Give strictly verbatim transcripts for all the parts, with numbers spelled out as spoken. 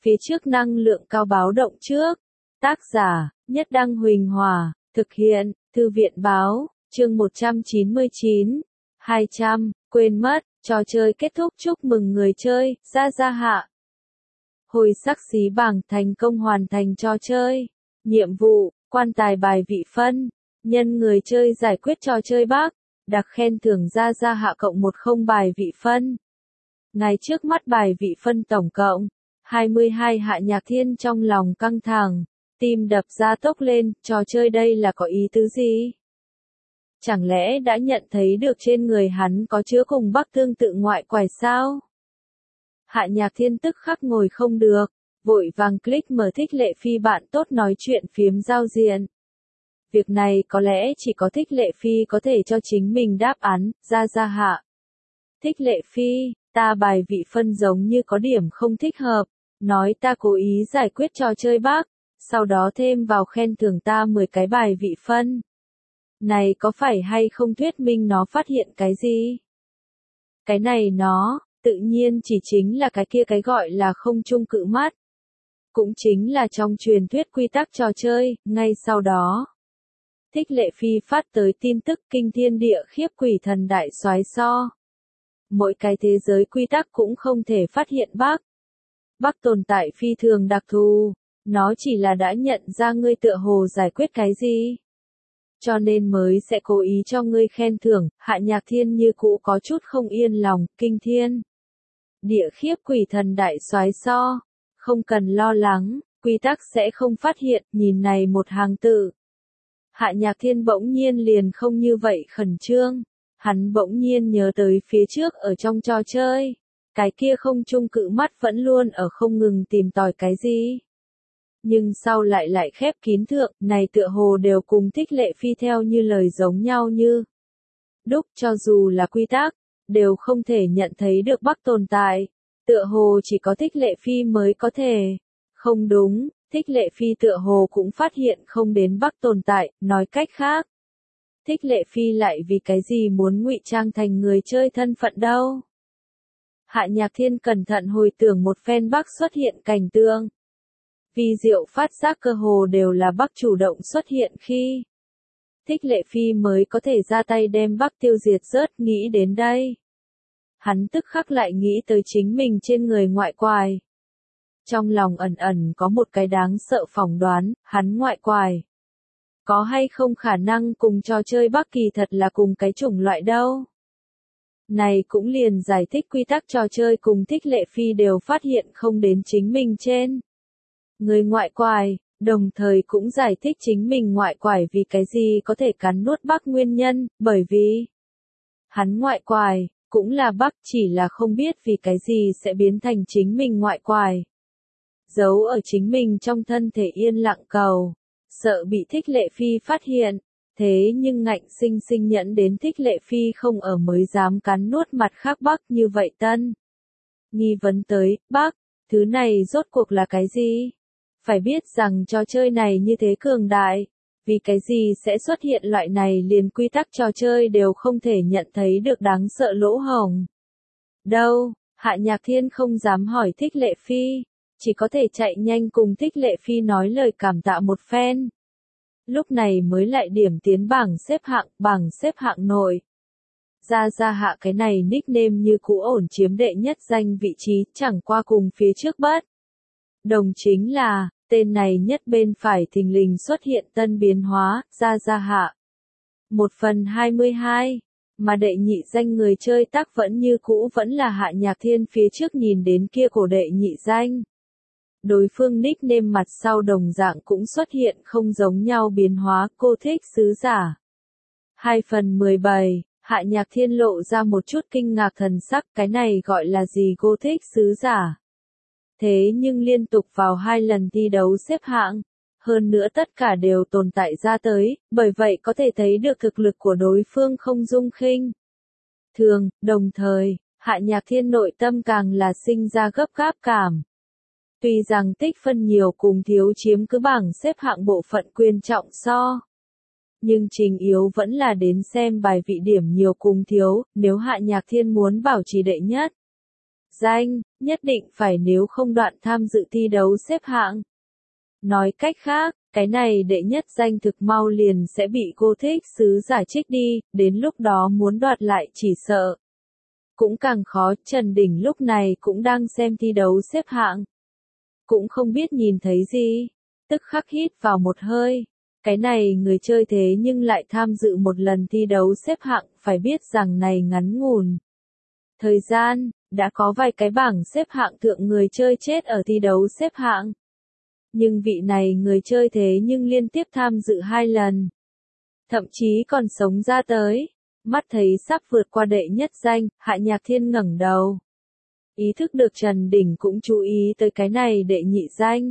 phía trước năng lượng cao báo động trước. Tác giả, Nhất Đăng Huỳnh Hòa, thực hiện, Thư viện Báo, chương một trăm chín mươi chín, hai trăm, quên mất, trò chơi kết thúc chúc mừng người chơi, Gia Gia Hạ. Hồi sắc xí bảng thành công hoàn thành trò chơi. Nhiệm vụ, quan tài bài vị phân. Nhân người chơi giải quyết trò chơi bác. Đặc khen thưởng Gia Gia Hạ cộng một không bài vị phân. Ngay trước mắt bài vị phân tổng cộng hai mươi hai. Hạ Nhạc Thiên trong lòng căng thẳng, tim đập ra tốc lên, trò chơi đây là có ý tứ gì? Chẳng lẽ đã nhận thấy được trên người hắn có chứa cùng bắc tương tự ngoại quải sao? Hạ Nhạc Thiên tức khắc ngồi không được, vội vàng click mở Thích Lệ Phi bạn tốt nói chuyện phiếm giao diện. Việc này có lẽ chỉ có Thích Lệ Phi có thể cho chính mình đáp án, Gia Gia Hạ. Thích Lệ Phi, ta bài vị phân giống như có điểm không thích hợp, nói ta cố ý giải quyết trò chơi bác, sau đó thêm vào khen thưởng ta mười cái bài vị phân. Này có phải hay không thuyết minh nó phát hiện cái gì? Cái này nó, tự nhiên chỉ chính là cái kia cái gọi là không chung cự mắt. Cũng chính là trong truyền thuyết quy tắc trò chơi, ngay sau đó. Thích Lệ Phi phát tới tin tức kinh thiên địa khiếp quỷ thần đại soái so. Mỗi cái thế giới quy tắc cũng không thể phát hiện bác. Bác tồn tại phi thường đặc thù, nó chỉ là đã nhận ra ngươi tựa hồ giải quyết cái gì. Cho nên mới sẽ cố ý cho ngươi khen thưởng. Hạ Nhạc Thiên như cũ có chút không yên lòng, kinh thiên. Địa khiếp quỷ thần đại soái so. Không cần lo lắng, quy tắc sẽ không phát hiện, nhìn này một hàng tự. Hạ Nhạc Thiên bỗng nhiên liền không như vậy khẩn trương. Hắn bỗng nhiên nhớ tới phía trước ở trong trò chơi. Cái kia không chung cự mắt vẫn luôn ở không ngừng tìm tòi cái gì. Nhưng sau lại lại khép kín thượng, này tựa hồ đều cùng Thích Lệ Phi theo như lời giống nhau như đúc, cho dù là quy tắc, đều không thể nhận thấy được bắc tồn tại. Tựa hồ chỉ có Thích Lệ Phi mới có thể. Không đúng, Thích Lệ Phi tựa hồ cũng phát hiện không đến bắc tồn tại, nói cách khác. Thích Lệ Phi lại vì cái gì muốn ngụy trang thành người chơi thân phận đâu? Hạ Nhạc Thiên cẩn thận hồi tưởng một phen bắc xuất hiện cảnh tượng. Vi diệu phát giác cơ hồ đều là bắc chủ động xuất hiện khi Thích Lệ Phi mới có thể ra tay đem bắc tiêu diệt rớt. Nghĩ đến đây, hắn tức khắc lại nghĩ tới chính mình trên người ngoại quải. Trong lòng ẩn ẩn có một cái đáng sợ phỏng đoán, hắn ngoại quải. Có hay không khả năng cùng trò chơi bắc kỳ thật là cùng cái chủng loại đâu? Này cũng liền giải thích quy tắc trò chơi cùng Thích Lệ Phi đều phát hiện không đến chính mình trên người ngoại quải, đồng thời cũng giải thích chính mình ngoại quải vì cái gì có thể cắn nuốt bắc nguyên nhân, bởi vì hắn ngoại quải, cũng là bắc, chỉ là không biết vì cái gì sẽ biến thành chính mình ngoại quải. Giấu ở chính mình trong thân thể yên lặng cầu, sợ bị Thích Lệ Phi phát hiện, thế nhưng ngạnh sinh sinh nhẫn đến Thích Lệ Phi không ở mới dám cắn nuốt mặt khác bắc như vậy tân. Nghi vấn tới, bắc, thứ này rốt cuộc là cái gì? Phải biết rằng trò chơi này như thế cường đại, vì cái gì sẽ xuất hiện loại này liền quy tắc trò chơi đều không thể nhận thấy được đáng sợ lỗ hổng. Đâu, Hạ Nhạc Thiên không dám hỏi Thích Lệ Phi, chỉ có thể chạy nhanh cùng Thích Lệ Phi nói lời cảm tạ một phen. Lúc này mới lại điểm tiến bảng xếp hạng, bảng xếp hạng nội. Gia Gia Hạ cái này nickname như cũ ổn chiếm đệ nhất danh vị trí, chẳng qua cùng phía trước bất đồng chính là, tên này nhất bên phải thình lình xuất hiện tân biến hóa, Gia Gia Hạ. Một phần hai mươi hai, mà đệ nhị danh người chơi tác vẫn như cũ vẫn là Hạ Nhạc Thiên phía trước nhìn đến kia cổ đệ nhị danh. Đối phương nickname mặt sau đồng dạng cũng xuất hiện không giống nhau biến hóa, cô thích sứ giả. Hai phần mười bảy, Hạ Nhạc Thiên lộ ra một chút kinh ngạc thần sắc, cái này gọi là gì cô thích sứ giả? Thế nhưng liên tục vào hai lần thi đấu xếp hạng, hơn nữa tất cả đều tồn tại ra tới, bởi vậy có thể thấy được thực lực của đối phương không dung khinh. Thường, đồng thời, Hạ Nhạc Thiên nội tâm càng là sinh ra gấp gáp cảm. Tuy rằng tích phân nhiều cùng thiếu chiếm cứ bảng xếp hạng bộ phận quyền trọng so. Nhưng trình yếu vẫn là đến xem bài vị điểm nhiều cùng thiếu, nếu Hạ Nhạc Thiên muốn bảo trì đệ nhất danh, nhất định phải nếu không đoạn tham dự thi đấu xếp hạng. Nói cách khác, cái này đệ nhất danh thực mau liền sẽ bị Gothic sứ giả trích đi, đến lúc đó muốn đoạt lại chỉ sợ. Cũng càng khó, Trần Đình lúc này cũng đang xem thi đấu xếp hạng. Cũng không biết nhìn thấy gì, tức khắc hít vào một hơi. Cái này người chơi thế nhưng lại tham dự một lần thi đấu xếp hạng, phải biết rằng này ngắn ngủn thời gian, đã có vài cái bảng xếp hạng thượng người chơi chết ở thi đấu xếp hạng. Nhưng vị này người chơi thế nhưng liên tiếp tham dự hai lần. Thậm chí còn sống ra tới. Mắt thấy sắp vượt qua đệ nhất danh, Hạ Nhạc Thiên ngẩng đầu. Ý thức được Trần Đình cũng chú ý tới cái này đệ nhị danh.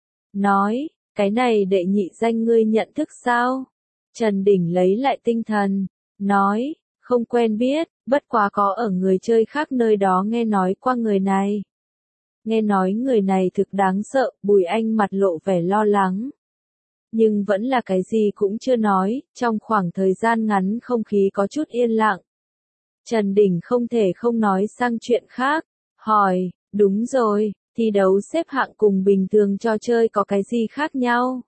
Nói, cái này đệ nhị danh ngươi nhận thức sao? Trần Đình lấy lại tinh thần. Nói, không quen biết, bất quá có ở người chơi khác nơi đó nghe nói qua người này. Nghe nói người này thực đáng sợ, Bùi Anh mặt lộ vẻ lo lắng. Nhưng vẫn là cái gì cũng chưa nói, trong khoảng thời gian ngắn không khí có chút yên lặng. Trần Đình không thể không nói sang chuyện khác, hỏi, đúng rồi, thi đấu xếp hạng cùng bình thường trò chơi có cái gì khác nhau?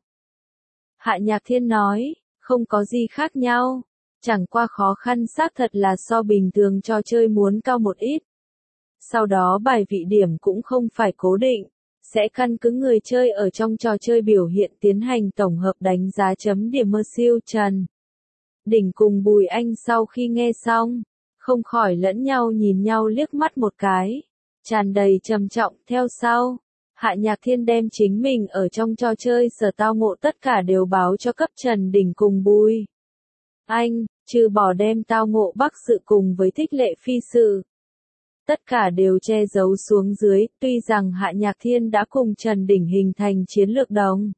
Hạ Nhạc Thiên nói, không có gì khác nhau, chẳng qua khó khăn xác thật là so bình thường trò chơi muốn cao một ít. Sau đó bài vị điểm cũng không phải cố định, sẽ căn cứ người chơi ở trong trò chơi biểu hiện tiến hành tổng hợp đánh giá chấm điểm mơ siêu. Trần Đình cùng Bùi Anh sau khi nghe xong, không khỏi lẫn nhau nhìn nhau liếc mắt một cái, tràn đầy trầm trọng. Theo sau, Hạ Nhạc Thiên đem chính mình ở trong trò chơi sở tao ngộ tất cả đều báo cho cấp Trần Đình cùng Bùi Anh, trừ bỏ đem tao ngộ Bắc sự cùng với Thích Lệ Phi sự. Tất cả đều che giấu xuống dưới, tuy rằng Hạ Nhạc Thiên đã cùng Trần Đình hình thành chiến lược đồng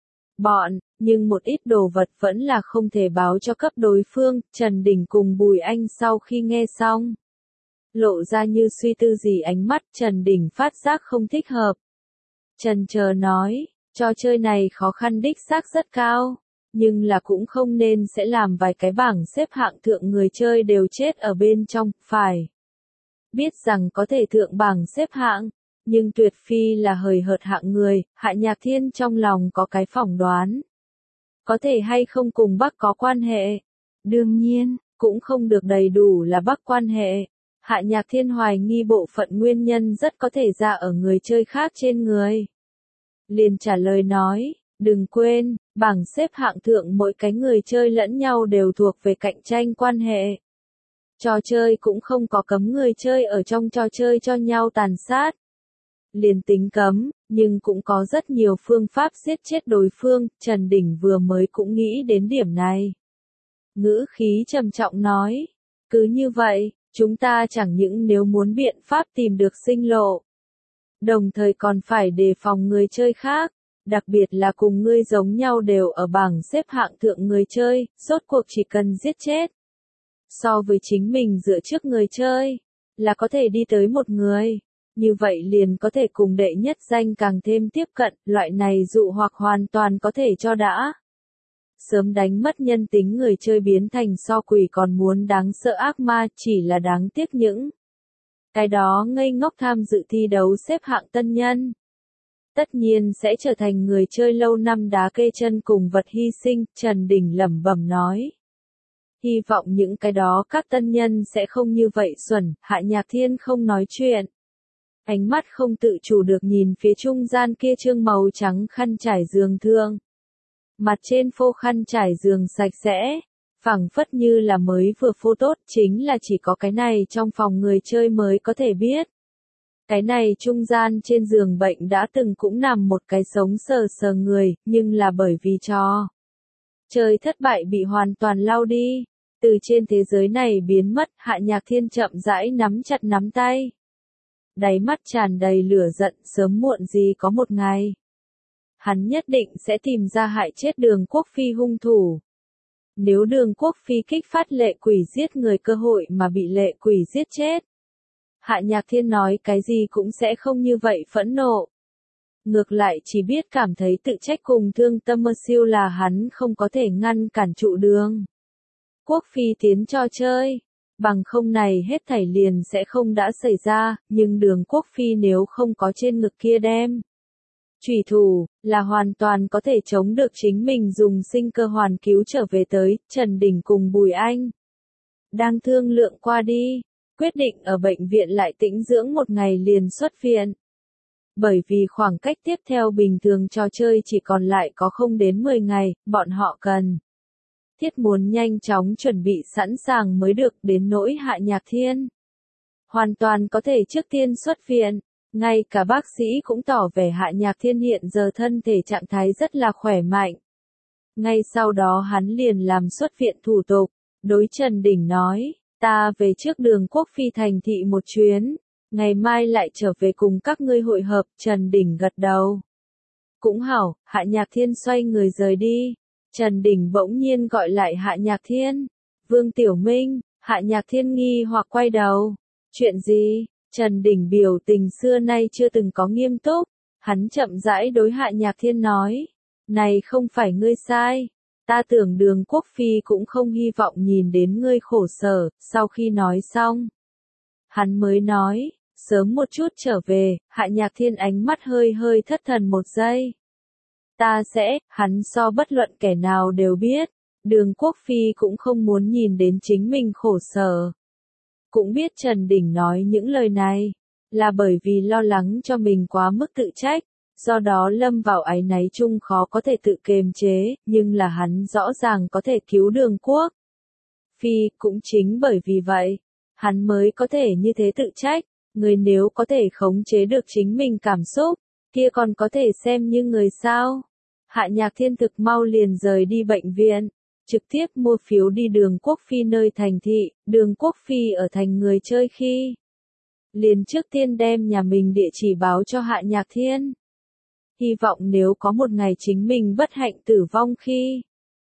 bọn, nhưng một ít đồ vật vẫn là không thể báo cho cấp đối phương. Trần Đình cùng Bùi Anh sau khi nghe xong, lộ ra như suy tư gì ánh mắt. Trần Đình phát giác không thích hợp. Trần chờ nói, trò chơi này khó khăn đích xác rất cao, nhưng là cũng không nên sẽ làm vài cái bảng xếp hạng thượng người chơi đều chết ở bên trong, phải. Biết rằng có thể thượng bảng xếp hạng, nhưng tuyệt phi là hời hợt hạng người. Hạ Nhạc Thiên trong lòng có cái phỏng đoán. Có thể hay không cùng Bắc có quan hệ? Đương nhiên, cũng không được đầy đủ là Bắc quan hệ. Hạ Nhạc Thiên hoài nghi bộ phận nguyên nhân rất có thể ra ở người chơi khác trên người. Liền trả lời nói, đừng quên, bảng xếp hạng thượng mỗi cái người chơi lẫn nhau đều thuộc về cạnh tranh quan hệ. Trò chơi cũng không có cấm người chơi ở trong trò chơi cho nhau tàn sát. Liền tính cấm, nhưng cũng có rất nhiều phương pháp giết chết đối phương. Trần Đình vừa mới cũng nghĩ đến điểm này. Ngữ khí trầm trọng nói, cứ như vậy, chúng ta chẳng những nếu muốn biện pháp tìm được sinh lộ, đồng thời còn phải đề phòng người chơi khác, đặc biệt là cùng ngươi giống nhau đều ở bảng xếp hạng thượng người chơi, rốt cuộc chỉ cần giết chết. So với chính mình dựa trước người chơi, là có thể đi tới một người, như vậy liền có thể cùng đệ nhất danh càng thêm tiếp cận, loại này dụ hoặc hoàn toàn có thể cho đã. Sớm đánh mất nhân tính người chơi biến thành so quỷ còn muốn đáng sợ ác ma, chỉ là đáng tiếc những cái đó ngây ngốc tham dự thi đấu xếp hạng tân nhân. Tất nhiên sẽ trở thành người chơi lâu năm đá kê chân cùng vật hy sinh. Trần Đình lẩm bẩm nói. Hy vọng những cái đó các tân nhân sẽ không như vậy xuẩn. Hạ Nhạc Thiên không nói chuyện. Ánh mắt không tự chủ được nhìn phía trung gian kia trương màu trắng khăn trải giường thương. Mặt trên phô khăn trải giường sạch sẽ, phẳng phất như là mới vừa phô tốt, chính là chỉ có cái này trong phòng người chơi mới có thể biết. Cái này trung gian trên giường bệnh đã từng cũng nằm một cái sống sờ sờ người, nhưng là bởi vì cho chơi thất bại bị hoàn toàn lau đi, từ trên thế giới này biến mất. Hạ Nhạc Thiên chậm rãi nắm chặt nắm tay. Đáy mắt tràn đầy lửa giận, sớm muộn gì có một ngày. Hắn nhất định sẽ tìm ra hại chết Đường Quốc Phi hung thủ. Nếu Đường Quốc Phi kích phát lệ quỷ giết người cơ hội mà bị lệ quỷ giết chết, Hạ Nhạc Thiên nói cái gì cũng sẽ không như vậy phẫn nộ. Ngược lại chỉ biết cảm thấy tự trách cùng thương tâm. Mơ siêu là hắn không có thể ngăn cản trụ Đường Quốc Phi tiến trò chơi. Bằng không này hết thảy liền sẽ không đã xảy ra, nhưng Đường Quốc Phi nếu không có trên ngực kia đem chủy thủ, là hoàn toàn có thể chống được chính mình dùng sinh cơ hoàn cứu trở về tới. Trần Đình cùng Bùi Anh đang thương lượng qua đi, quyết định ở bệnh viện lại tĩnh dưỡng một ngày liền xuất viện. Bởi vì khoảng cách tiếp theo bình thường trò chơi chỉ còn lại có không đến mười ngày, bọn họ cần thiết muốn nhanh chóng chuẩn bị sẵn sàng mới được. Đến nỗi Hạ Nhạc Thiên, hoàn toàn có thể trước tiên xuất viện. Ngay cả bác sĩ cũng tỏ vẻ Hạ Nhạc Thiên hiện giờ thân thể trạng thái rất là khỏe mạnh. Ngay sau đó hắn liền làm xuất viện thủ tục, đối Trần Đình nói, ta về trước Đường Quốc Phi thành thị một chuyến, ngày mai lại trở về cùng các ngươi hội hợp. Trần Đình gật đầu. Cũng hảo. Hạ Nhạc Thiên xoay người rời đi. Trần Đình bỗng nhiên gọi lại Hạ Nhạc Thiên. Vương Tiểu Minh. Hạ Nhạc Thiên nghi hoặc quay đầu. Chuyện gì? Trần Đình biểu tình xưa nay chưa từng có nghiêm túc. Hắn chậm rãi đối Hạ Nhạc Thiên nói. Này không phải ngươi sai. Ta tưởng Đường Quốc Phi cũng không hy vọng nhìn đến ngươi khổ sở. Sau khi nói xong, hắn mới nói, sớm một chút trở về. Hạ Nhạc Thiên ánh mắt hơi hơi thất thần một giây. Ta sẽ, hắn so bất luận kẻ nào đều biết, Đường Quốc Phi cũng không muốn nhìn đến chính mình khổ sở. Cũng biết Trần Đình nói những lời này, là bởi vì lo lắng cho mình quá mức tự trách, do đó lâm vào áy náy chung khó có thể tự kiềm chế, nhưng là hắn rõ ràng có thể cứu Đường Quốc Phi. Cũng chính bởi vì vậy, hắn mới có thể như thế tự trách. Người nếu có thể khống chế được chính mình cảm xúc, kia còn có thể xem như người sao. Hạ Nhạc Thiên thực mau liền rời đi bệnh viện, trực tiếp mua phiếu đi Đường Quốc Phi nơi thành thị. Đường Quốc Phi ở thành người chơi khi, liền trước tiên đem nhà mình địa chỉ báo cho Hạ Nhạc Thiên. Hy vọng nếu có một ngày chính mình bất hạnh tử vong khi,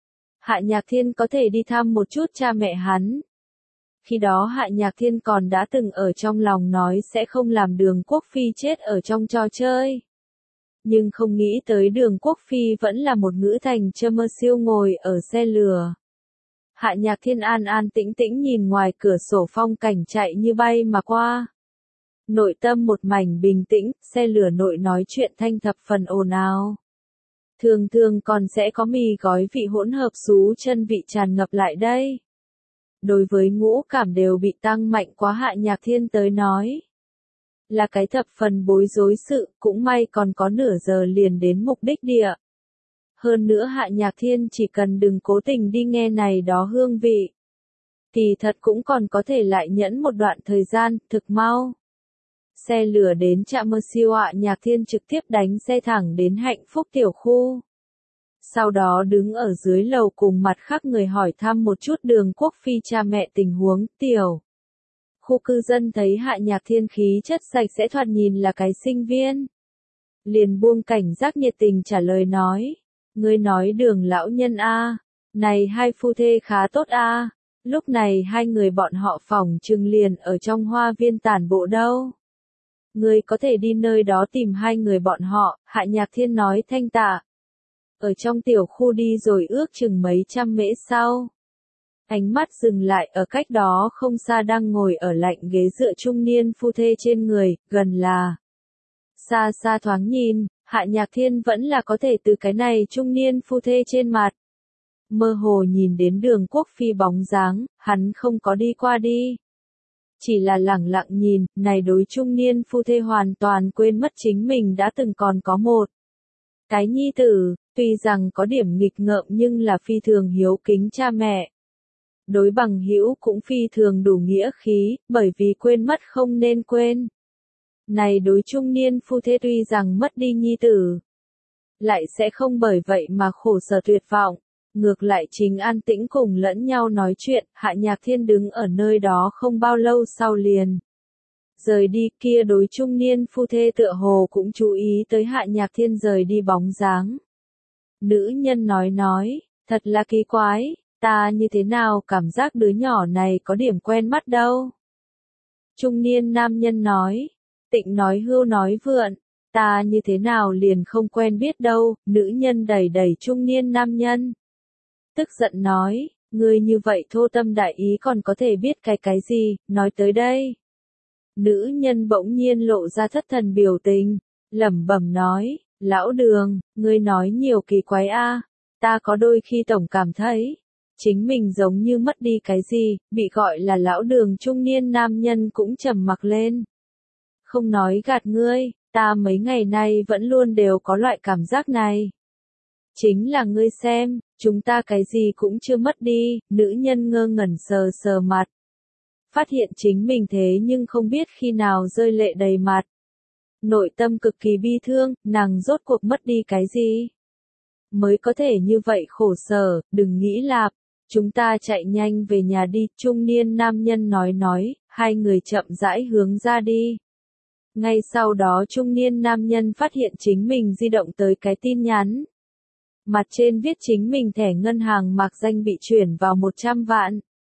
Hạ Nhạc Thiên có thể đi thăm một chút cha mẹ hắn. Khi đó Hạ Nhạc Thiên còn đã từng ở trong lòng nói sẽ không làm Đường Quốc Phi chết ở trong trò chơi. Nhưng không nghĩ tới Đường Quốc Phi vẫn là một ngữ thành chơ mơ siêu ngồi ở xe lửa. Hạ Nhạc Thiên an an tĩnh tĩnh nhìn ngoài cửa sổ phong cảnh chạy như bay mà qua. Nội tâm một mảnh bình tĩnh, xe lửa nội nói chuyện thanh thập phần ồn ào. Thường thường còn sẽ có mì gói vị hỗn hợp xú chân vị tràn ngập lại đây. Đối với ngũ cảm đều bị tăng mạnh quá Hạ Nhạc Thiên tới nói, là cái thập phần bối rối sự. Cũng may còn có nửa giờ liền đến mục đích địa. Hơn nữa Hạ Nhạc Thiên chỉ cần đừng cố tình đi nghe này đó hương vị, thì thật cũng còn có thể lại nhẫn một đoạn thời gian. Thực mau, xe lửa đến trạm mơ siêu. Hạ Nhạc Thiên trực tiếp đánh xe thẳng đến Hạnh Phúc tiểu khu. Sau đó đứng ở dưới lầu cùng mặt khác người hỏi thăm một chút Đường Quốc Phi cha mẹ tình huống. Tiểu khu cư dân thấy Hạ Nhạc Thiên khí chất sạch sẽ thoạt nhìn là cái sinh viên, liền buông cảnh giác nhiệt tình trả lời nói, ngươi nói Đường lão nhân a, này hai phu thê khá tốt a. Lúc này hai người bọn họ phỏng chừng liền ở trong hoa viên tản bộ đâu. Ngươi có thể đi nơi đó tìm hai người bọn họ. Hạ Nhạc Thiên nói thanh tạ. Ở trong tiểu khu đi rồi ước chừng mấy trăm mễ sau, ánh mắt dừng lại ở cách đó không xa đang ngồi ở lạnh ghế dựa trung niên phu thê trên người, gần là. Xa xa thoáng nhìn, Hạ Nhạc Thiên vẫn là có thể từ cái này trung niên phu thê trên mặt. Mơ hồ nhìn đến Đường Quốc Phi bóng dáng, hắn không có đi qua đi. Chỉ là lẳng lặng nhìn, này đối trung niên phu thê hoàn toàn quên mất chính mình đã từng còn có một cái nhi tử, tuy rằng có điểm nghịch ngợm nhưng là phi thường hiếu kính cha mẹ. Đối bằng hữu cũng phi thường đủ nghĩa khí, bởi vì quên mất không nên quên. Này đối trung niên phu thê tuy rằng mất đi nhi tử, lại sẽ không bởi vậy mà khổ sở tuyệt vọng. Ngược lại chính an tĩnh cùng lẫn nhau nói chuyện. Hạ Nhạc Thiên đứng ở nơi đó không bao lâu sau liền rời đi. Kia đối trung niên phu thê tựa hồ cũng chú ý tới Hạ Nhạc Thiên rời đi bóng dáng. Nữ nhân nói nói, thật là kỳ quái, ta như thế nào cảm giác đứa nhỏ này có điểm quen mắt đâu. Trung niên nam nhân nói, Tịnh nói hưu nói vượn, ta như thế nào liền không quen biết đâu. Nữ nhân đẩy đẩy trung niên nam nhân, tức giận nói, Ngươi như vậy thô tâm đại ý còn có thể biết cái cái gì, nói tới đây. Nữ nhân bỗng nhiên lộ ra thất thần biểu tình, lẩm bẩm nói, lão Đường, ngươi nói nhiều kỳ quái a, ta có đôi khi tổng cảm thấy, chính mình giống như mất đi cái gì, bị gọi là lão Đường trung niên nam nhân cũng trầm mặc lên. Không nói gạt ngươi, ta mấy ngày nay vẫn luôn đều có loại cảm giác này. Chính là ngươi xem, chúng ta cái gì cũng chưa mất đi, nữ nhân ngơ ngẩn sờ sờ mặt. Phát hiện chính mình thế nhưng không biết khi nào rơi lệ đầy mặt. Nội tâm cực kỳ bi thương, nàng rốt cuộc mất đi cái gì? Mới có thể như vậy khổ sở, đừng nghĩ lạp, chúng ta chạy nhanh về nhà đi, trung niên nam nhân nói nói, hai người chậm rãi hướng ra đi. Ngay sau đó trung niên nam nhân phát hiện chính mình di động tới cái tin nhắn. Mặt trên viết chính mình thẻ ngân hàng mạc danh bị chuyển vào một trăm vạn.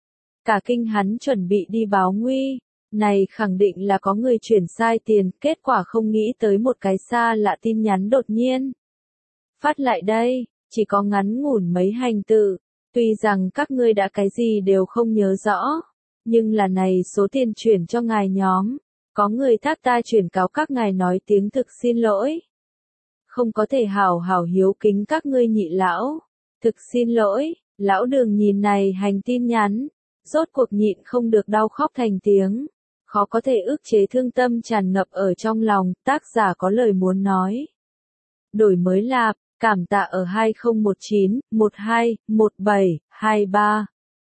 Cả kinh hắn chuẩn bị đi báo nguy, này khẳng định là có người chuyển sai tiền, kết quả không nghĩ tới một cái xa lạ tin nhắn đột nhiên. Phát lại đây, chỉ có ngắn ngủn mấy hành tự, tuy rằng các ngươi đã cái gì đều không nhớ rõ, nhưng là này số tiền chuyển cho ngài nhóm, có người thác ta chuyển cáo các ngài nói tiếng thực xin lỗi. Không có thể hảo hảo hiếu kính các ngươi nhị lão, thực xin lỗi, lão Đường nhìn này hành tin nhắn. Rốt cuộc nhịn không được đau khóc thành tiếng, khó có thể ức chế thương tâm tràn ngập ở trong lòng, tác giả có lời muốn nói. Đổi mới lạp, cảm tạ ở hai không một chín, một hai, một bảy, hai ba,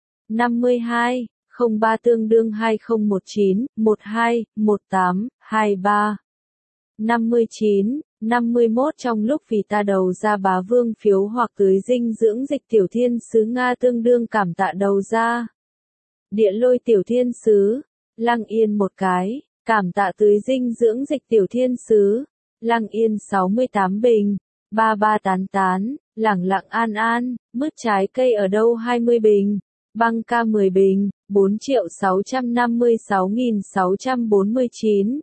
năm mươi hai, không ba tương đương hai không một chín, một hai, một tám, hai ba, năm mươi chín, năm mươi mốt trong lúc vì ta đầu ra bá vương phiếu hoặc tưới dinh dưỡng dịch tiểu thiên sứ Nga tương đương cảm tạ đầu ra. Địa lôi tiểu thiên sứ, Lăng Yên một cái, cảm tạ tưới dinh dưỡng dịch tiểu thiên sứ, Lăng Yên sáu mươi tám bình, ba ba tán tán, lẳng lặng an an, mứt trái cây ở đâu hai mươi bình, băng ca mười bình, bốn triệu sáu trăm năm mươi sáu nghìn sáu trăm bốn mươi chín.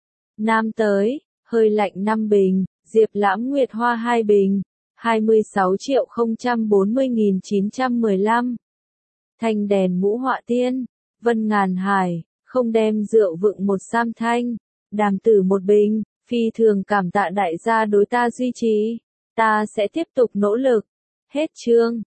Nam tới, hơi lạnh năm bình, Diệp Lãm Nguyệt Hoa hai bình, hai mươi sáu triệu không trăm bốn mươi nghìn chín trăm mười lăm. Thanh đèn mũ họa tiên, Vân Ngàn Hải, không đem rượu vựng một sam thanh, Đàm Tử một bình, phi thường cảm tạ đại gia đối ta duy trì, ta sẽ tiếp tục nỗ lực. Hết chương.